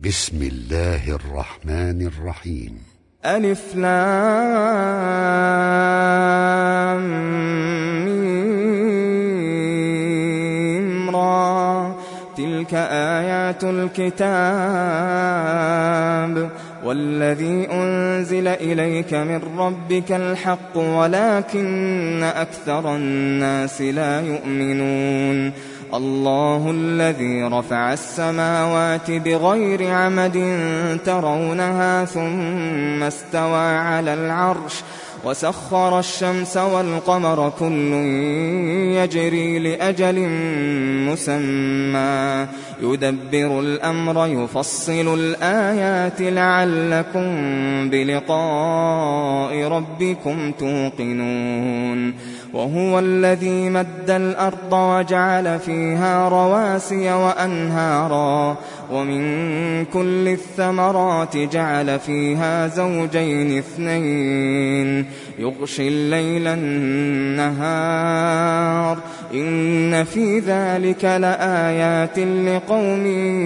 بسم الله الرحمن الرحيم. ألف لام ميم را، تلك آيات الكتاب والذي أنزل إليك من ربك الحق ولكن أكثر الناس لا يؤمنون. الله الذي رفع السماوات بغير عمد ترونها ثم استوى على العرش وسخر الشمس والقمر كل يجري لأجل مسمى يدبر الأمر يفصل الآيات لعلكم بلقاء ربكم توقنون. وهو الذي مد الأرض وجعل فيها رواسي وأنهارا ومن كل الثمرات جعل فيها زوجين اثنين يغشي الليل النهار إن في ذلك لآيات لقوم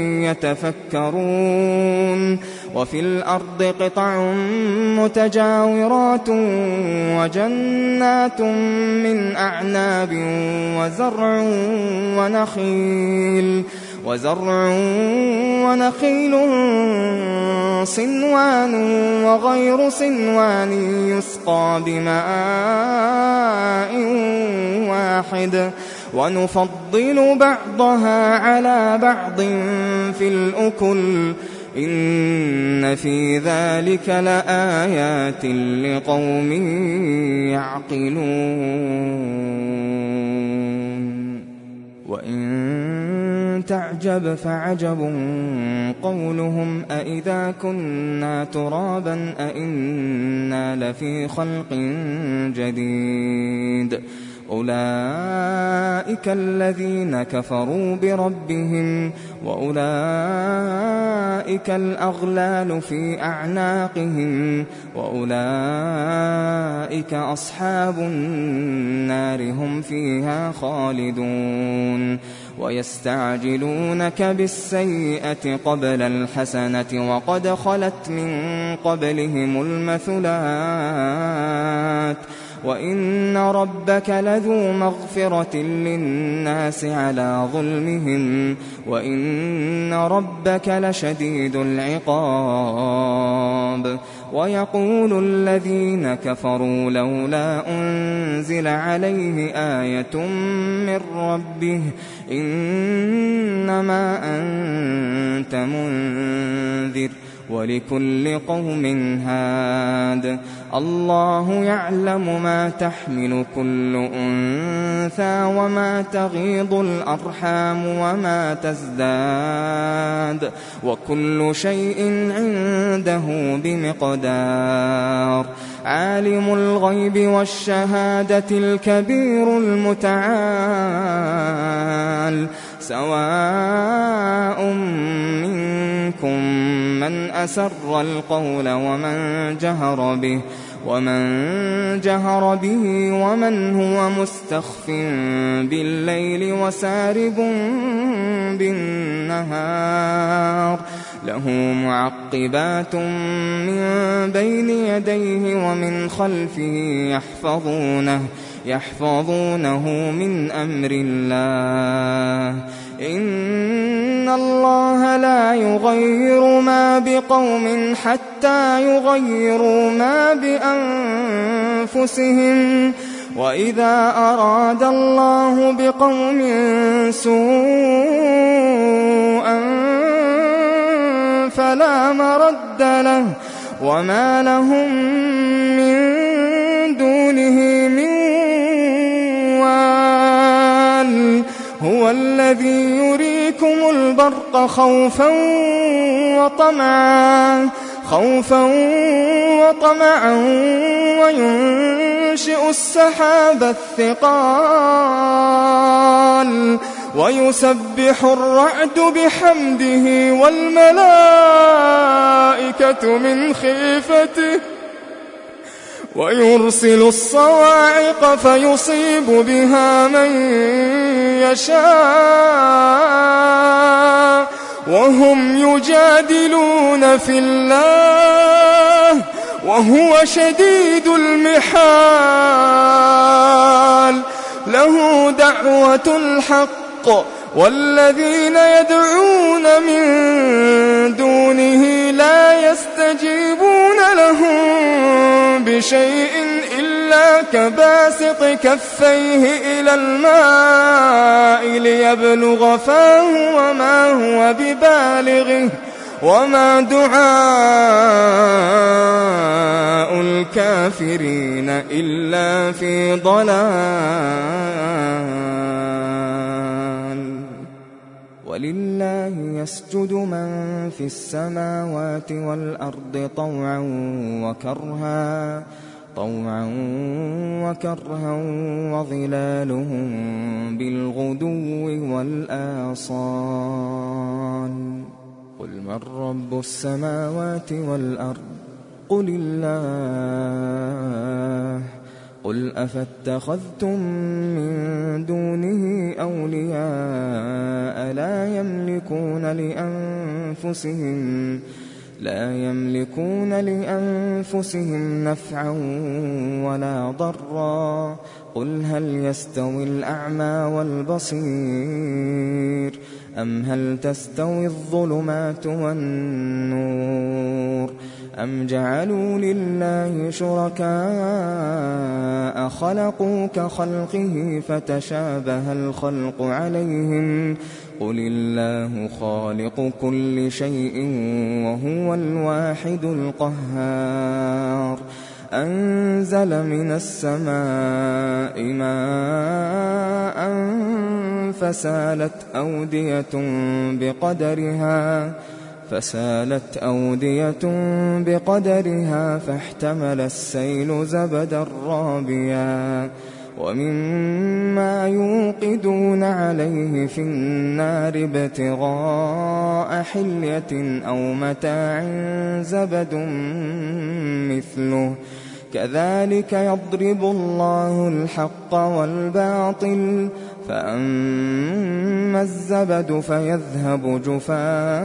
يتفكرون. وفي الأرض قطع متجاورات وجنات من أعناب وزرع ونخيل صنوان وغير صنوان يسقى بماء واحد ونفضل بعضها على بعض في الأكل إن في ذلك لآيات لقوم يعقلون. وإن تعجب فعجب قولهم أإذا كنا ترابا أإنا لفي خلق جديد أولئك الذين كفروا بربهم وأولئك الأغلال في أعناقهم وأولئك أصحاب النار هم فيها خالدون. ويستعجلونك بالسيئة قبل الحسنة وقد خلت من قبلهم المثلات وإن ربك لذو مغفرة للناس على ظلمهم وإن ربك لشديد العقاب. ويقول الذين كفروا لولا أنزل عليه آية من ربه إنما أنت منذر ولكل قوم هاد الله يعلم ما تحمل كل أنثى وما تغيض الأرحام وما تزداد وكل شيء عنده بمقدار. عالم الغيب والشهادة الكبير المتعال سواء منكم من أسر القول ومن جهر به ومن هو مستخف بالليل وسارب بالنهار له معقبات من بين يديه ومن خلفه يحفظونه من أمر الله إن الله لا يغير ما بقوم حتى يغيروا ما بأنفسهم وإذا أراد الله بقوم سوءا فلا مرد له وما لهم من دونه من وال. هو الذي يريكم البرق خوفا وطمعا وينشئ السحاب الثقال ويسبح الرعد بحمده والملائكة من خيفته ويرسل الصواعق فيصيب بها من يشاء وهم يجادلون في الله وهو شديد المحال. له دعوة الحق والذين يدعون من دونه لا يستجيبون لهم بشيء إلا كباسط كفيه إلى الماء ليبلغ فاه وما هو ببالغه وما دعاء الكافرين إلا في ضلال. ولله يسجد من في السماوات والأرض طوعا وكرها وظلالهم بالغدو والآصال. قل من رب السماوات والأرض قل الله. قل أفاتخذتم من دونه أولياء لا يملكون لأنفسهم نفعا ولا ضرا. قل هل يستوي الأعمى والبصير أم هل تستوي الظلمات والنور أم جعلوا لله شركاء خلقوا كخلقه فتشابه الخلق عليهم. قل الله خالق كل شيء وهو الواحد القهار. أنزل من السماء ماء فسالت أودية بقدرها فاحتمل السيل زبدا رابيا ومما يوقدون عليه في النار ابتغاء حلية أو متاع زبد مثله كذلك يضرب الله الحق والباطل فأما الزبد فيذهب جفاء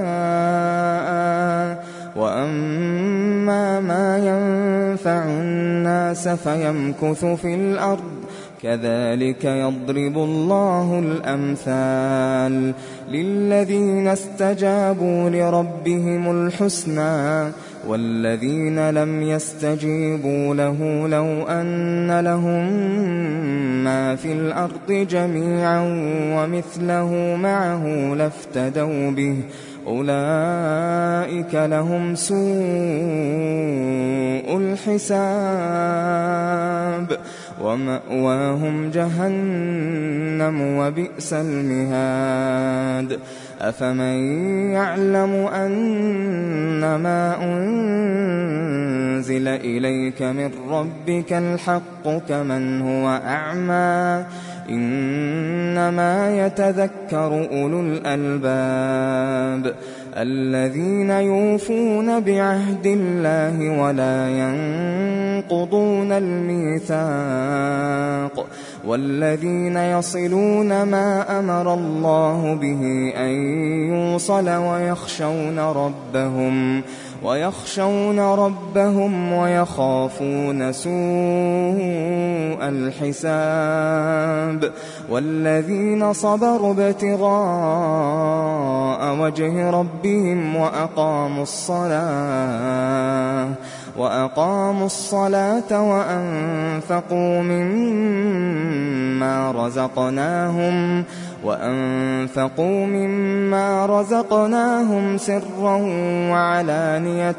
وأما ما ينفع الناس فيمكث في الأرض كذلك يضرب الله الأمثال للذين استجابوا لربهم الحسنى والذين لم يستجيبوا له لو أن لهم ما في الأرض جميعا ومثله معه لافتدوا به أولئك لهم سوء الحساب ومأواهم جهنم وبئس المهاد. أفمن يعلم أنما أنزل إليك من ربك الحق كمن هو أعمى إنما يتذكر أولو الألباب الذين يوفون بعهد الله ولا ينقضون الميثاق والذين يصلون ما أمر الله به أن يوصل ويخشون ربهم ويخافون سوء الحساب والذين صبروا ابتغاء وجه ربهم وأقاموا الصلاة وأنفقوا مما رزقناهم سرا وعلانية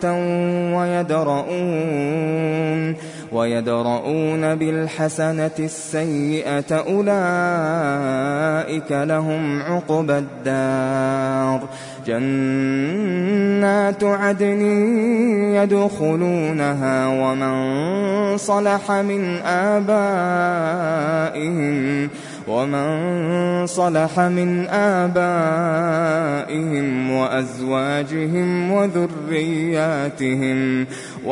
ويدرؤون بالحسنة السيئة أولئك لهم عقبى الدار جنات عدن يدخلونها ومن صلح من آبائهم وأزواجهم وذرياتهم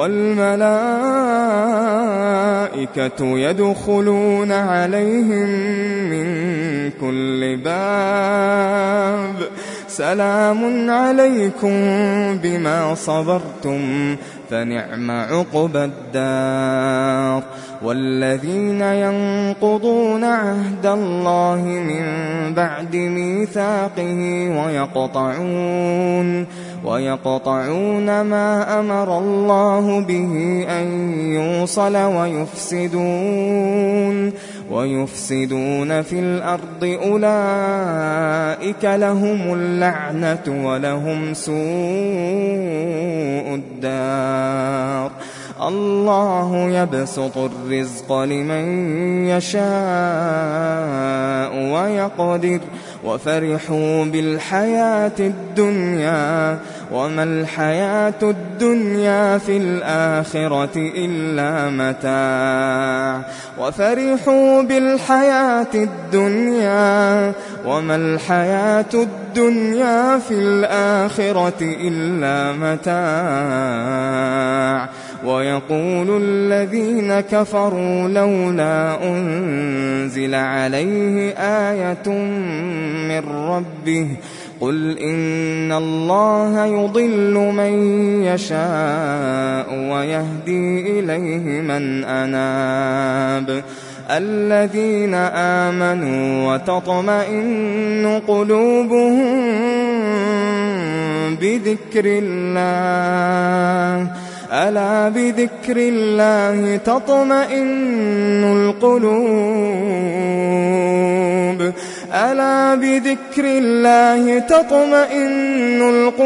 والملائكة يدخلون عليهم من كل باب سلام عليكم بما صبرتم فنعم عقبى الدار. والذين ينقضون عهد الله من بعد ميثاقه ويقطعون ما أمر الله به أن يوصل ويفسدون في الأرض أولئك لهم اللعنة ولهم سوء الدار. الله يبسط الرزق لمن يشاء ويقدر وفرحوا بالحياة الدنيا وما الحياة الدنيا في الآخرة إلا متاع. وفرحوا بالحياة الدنيا وما الحياة الدنيا في الآخرة إلا متاع. ويقول الذين كفروا لولا أنزل عليه آية من ربه قل إن الله يضل من يشاء ويهدي إليه من أناب. الذين آمنوا وتطمئن قلوبهم بذكر الله ألا بذكر الله تطمئن القلوب ألا بذكر الله تطمئن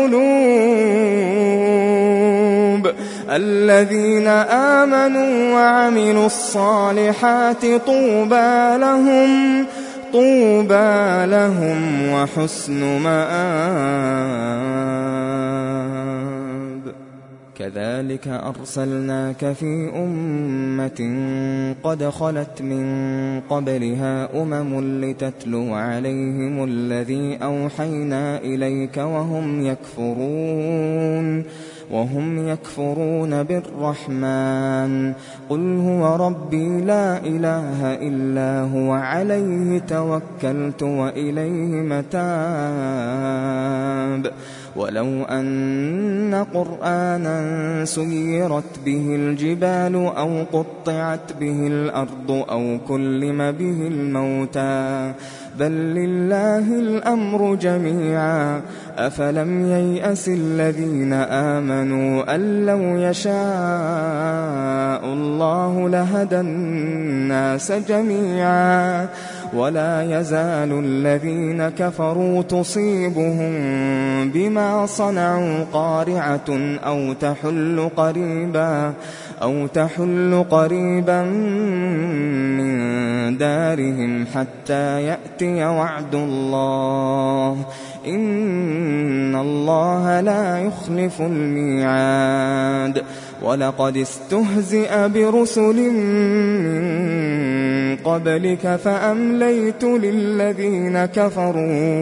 القلوب. الذين آمنوا وعملوا الصالحات طوبى لهم وحسن مآب. كذلك أرسلناك في أمة قد خلت من قبلها لتتلو عليهم الذي أوحينا إليك وهم يكفرون بالرحمن. قل هو ربي لا إله إلا هو عليه توكلت وإليه متاب. ولو أن قرآنا سيرت به الجبال أو قطعت به الأرض أو كلم به الموتى بل لله الأمر جميعا. أفلم ييأس الذين آمنوا أن لو يشاء الله لهدى الناس جميعا. ولا يزال الذين كفروا تصيبهم بما صنعوا قارعة أو تحل قريبا من دارهم حتى يأتي وعد الله إن الله لا يخلف الميعاد. ولقد استهزئ برسل من قبلك فأمليت للذين كفروا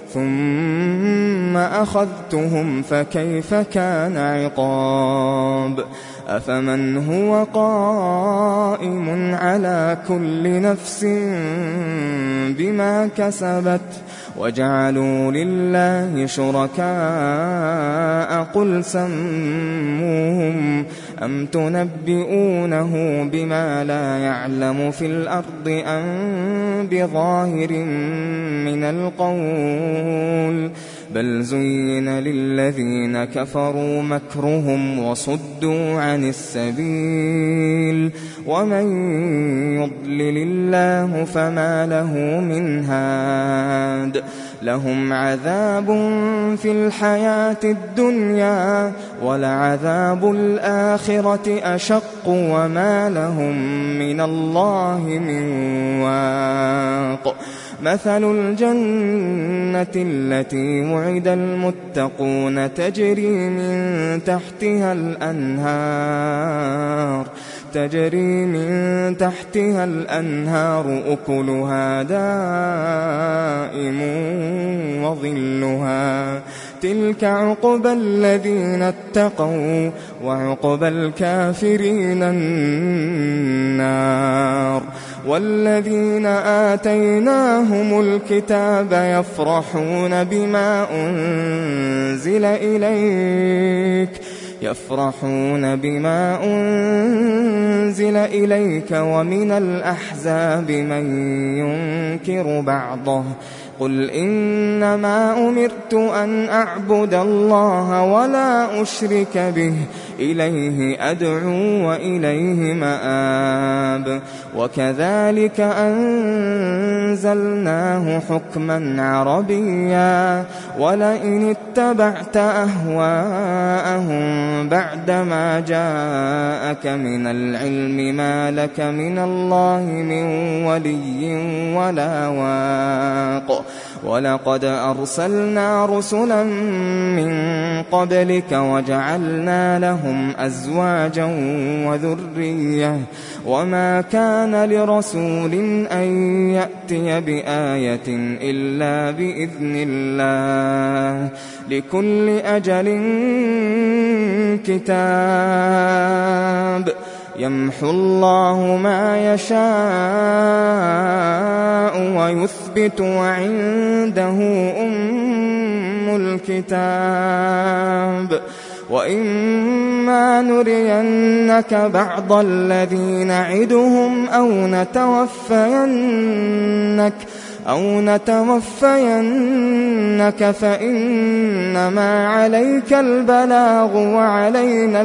ثم أخذتهم فكيف كان عقاب. أفمن هو قائم على كل نفس بما كسبت وجعلوا لله شركاء قل سموهم أم تنبئونه بما لا يعلم في الأرض أم بظاهر من القول بل زين للذين كفروا مكرهم وصدوا عن السبيل ومن يضلل الله فما له من هاد. لهم عذاب في الحياة الدنيا ولعذاب الآخرة أشق وما لهم من الله من واق. مثل الجنة التي وعد المتقون تجري من تحتها الأنهار أكلها دائم وظلها تلك عقبى الذين اتقوا وعقبى الكافرين النار. والذين آتيناهم الكتاب يفرحون بما أنزل إليك ومن الأحزاب من ينكر بعضه. قل إنما أمرت أن أعبد الله ولا أشرك به إليه أدعو وإليه مآب. وكذلك أنزلناه حكما عربيا ولئن اتبعت أهواءهم بعدما جاءك من العلم ما لك من الله من ولي ولا واق. ولقد أرسلنا رسلا من قبلك وجعلنا لهم أزواجا وذرية وما كان لرسول أن يأتي بآية إلا بإذن الله لكل أجل كتاب. يمحو الله ما يشاء ويثبت وعنده أم الكتاب. وإما نرينك بعض الذي نعدهم أو نتوفينك فإنما عليك البلاغ وعلينا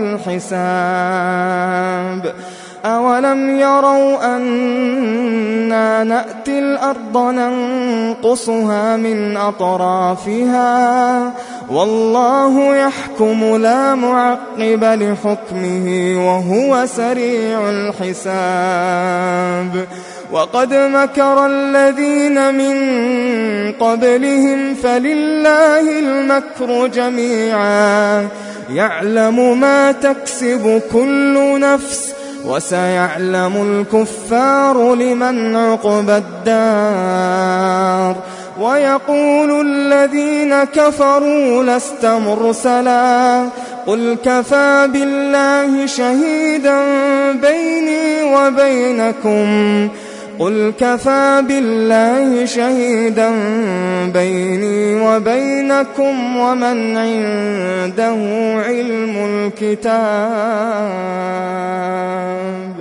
الحساب. أولم يروا أنا نأتي الأرض ننقصها من أطرافها والله يحكم لا معقب لحكمه وهو سريع الحساب. وقد مكر الذين من قبلهم فلله المكر جميعا يعلم ما تكسب كل نفس وسيعلم الكفار لمن عقبى الدار. ويقول الذين كفروا لست مرسلا قل كفى بالله شهيدا بيني وبينكم ومن عنده علم الكتاب.